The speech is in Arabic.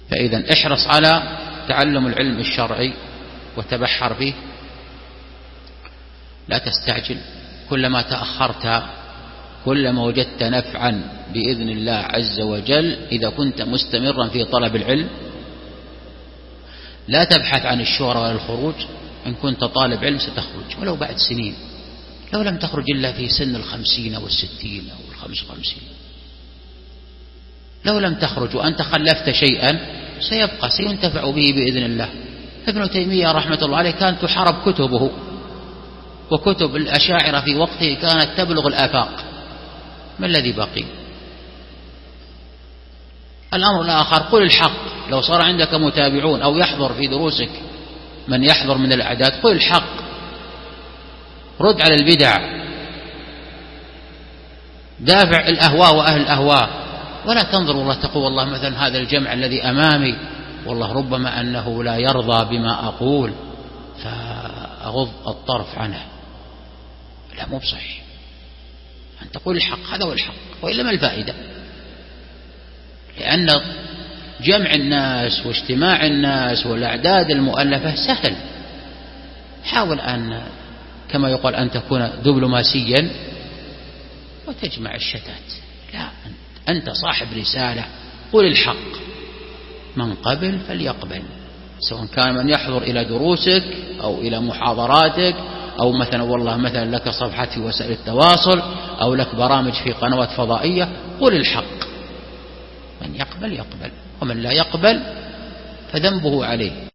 فإذا احرص على تعلم العلم الشرعي وتبحر فيه، لا تستعجل. كلما تأخرت كلما وجدت نفعا بإذن الله عز وجل إذا كنت مستمرا في طلب العلم. لا تبحث عن الشهرة ولا الخروج. إن كنت طالب علم ستخرج ولو بعد سنين، لو لم تخرج إلا في سن 50 أو 60 أو 55. لو لم تخرج وأنت خلفت شيئا سيبقى، سينتفع به بإذن الله. ابن تيمية رحمة الله عليه كانت تحارب كتبه، وكتب الأشاعرة في وقته كانت تبلغ الآفاق. ما الذي بقي؟ الأمر الآخر، قل الحق. لو صار عندك متابعون أو يحضر في دروسك من يحضر من الأعداد، قل الحق، رد على البدع، دافع الأهواء وأهل الأهواء، ولا تنظر والله تقول والله مثلا هذا الجمع الذي أمامي والله ربما أنه لا يرضى بما أقول فأغض الطرف عنه. لا، مو بصحيح. أن تقول الحق، هذا هو الحق، وإلا ما الفائدة؟ لأن جمع الناس واجتماع الناس والأعداد المؤلفة سهل. حاول أن كما يقال أن تكون دبلوماسيا وتجمع الشتات. لا، أنت صاحب رسالة، قل الحق، من قبل فليقبل، سواء كان من يحضر إلى دروسك أو إلى محاضراتك، أو مثلا والله مثلا لك صفحة في وسائل التواصل، أو لك برامج في قنوات فضائية. قل الحق، من يقبل يقبل، ومن لا يقبل فذنبه عليه.